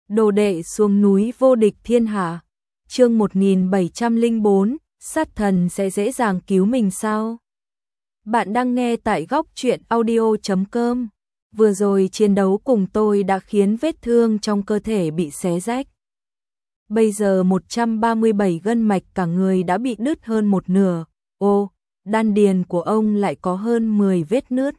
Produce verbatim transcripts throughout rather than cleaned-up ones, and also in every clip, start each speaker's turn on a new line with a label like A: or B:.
A: Đồ đệ xuống núi vô địch thiên hạ. Chương một nghìn bảy trăm lẻ bốn, sát thần sẽ dễ dàng cứu mình sao? Bạn đang nghe tại góc truyện audio chấm com. Vừa rồi chiến đấu cùng tôi đã khiến vết thương trong cơ thể bị xé rách. Bây giờ một trăm ba mươi bảy gân mạch cả người đã bị đứt hơn một nửa. Ô, đan điền của ông lại có hơn mười vết nứt.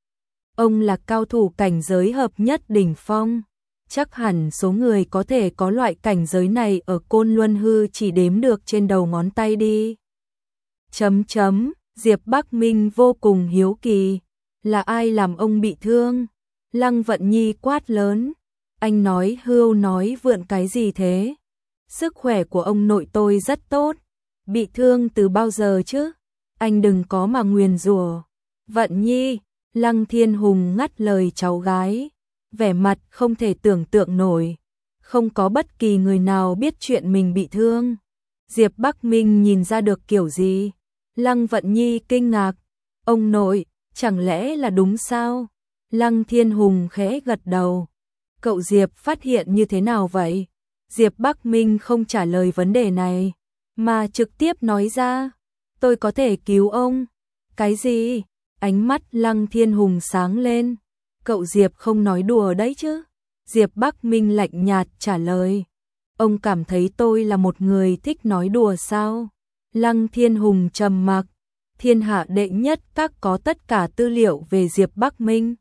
A: Ông là cao thủ cảnh giới hợp nhất đỉnh phong. Chắc hẳn số người có thể có loại cảnh giới này ở Côn Luân Hư chỉ đếm được trên đầu ngón tay đi. Chấm chấm, Diệp Bắc Minh vô cùng hiếu kỳ. Là ai làm ông bị thương? Lăng Vận Nhi quát lớn. Anh nói hưu nói vượn cái gì thế? Sức khỏe của ông nội tôi rất tốt. Bị thương từ bao giờ chứ? Anh đừng có mà nguyền rủa. Vận Nhi, Lăng Thiên Hùng ngắt lời cháu gái. Vẻ mặt không thể tưởng tượng nổi. Không có bất kỳ người nào biết chuyện mình bị thương. Diệp Bắc Minh nhìn ra được kiểu gì? Lăng Vận Nhi kinh ngạc. Ông nội, chẳng lẽ là đúng sao? Lăng Thiên Hùng khẽ gật đầu. Cậu Diệp phát hiện như thế nào vậy? Diệp Bắc Minh không trả lời vấn đề này, mà trực tiếp nói ra. Tôi có thể cứu ông. Cái gì? Ánh mắt Lăng Thiên Hùng sáng lên. Cậu Diệp không nói đùa đấy chứ? Diệp Bắc Minh lạnh nhạt trả lời. Ông cảm thấy tôi là một người thích nói đùa sao? Lăng Thiên Hùng trầm mặc. Thiên hạ đệ nhất các có tất cả tư liệu về Diệp Bắc Minh.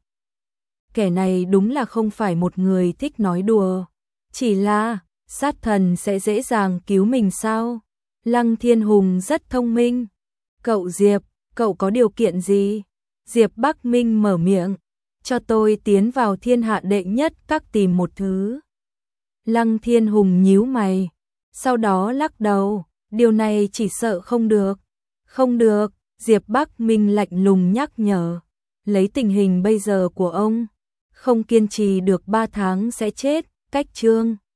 A: Kẻ này đúng là không phải một người thích nói đùa. Chỉ là, sát thần sẽ dễ dàng cứu mình sao? Lăng Thiên Hùng rất thông minh. Cậu Diệp, cậu có điều kiện gì? Diệp Bắc Minh mở miệng. Cho tôi tiến vào thiên hạ đệ nhất các tìm một thứ. Lăng Thiên Hùng nhíu mày. Sau đó lắc đầu. Điều này chỉ sợ không được. Không được, Diệp Bắc Minh lạnh lùng nhắc nhở. Lấy tình hình bây giờ của ông, không kiên trì được ba tháng sẽ chết. Cách chương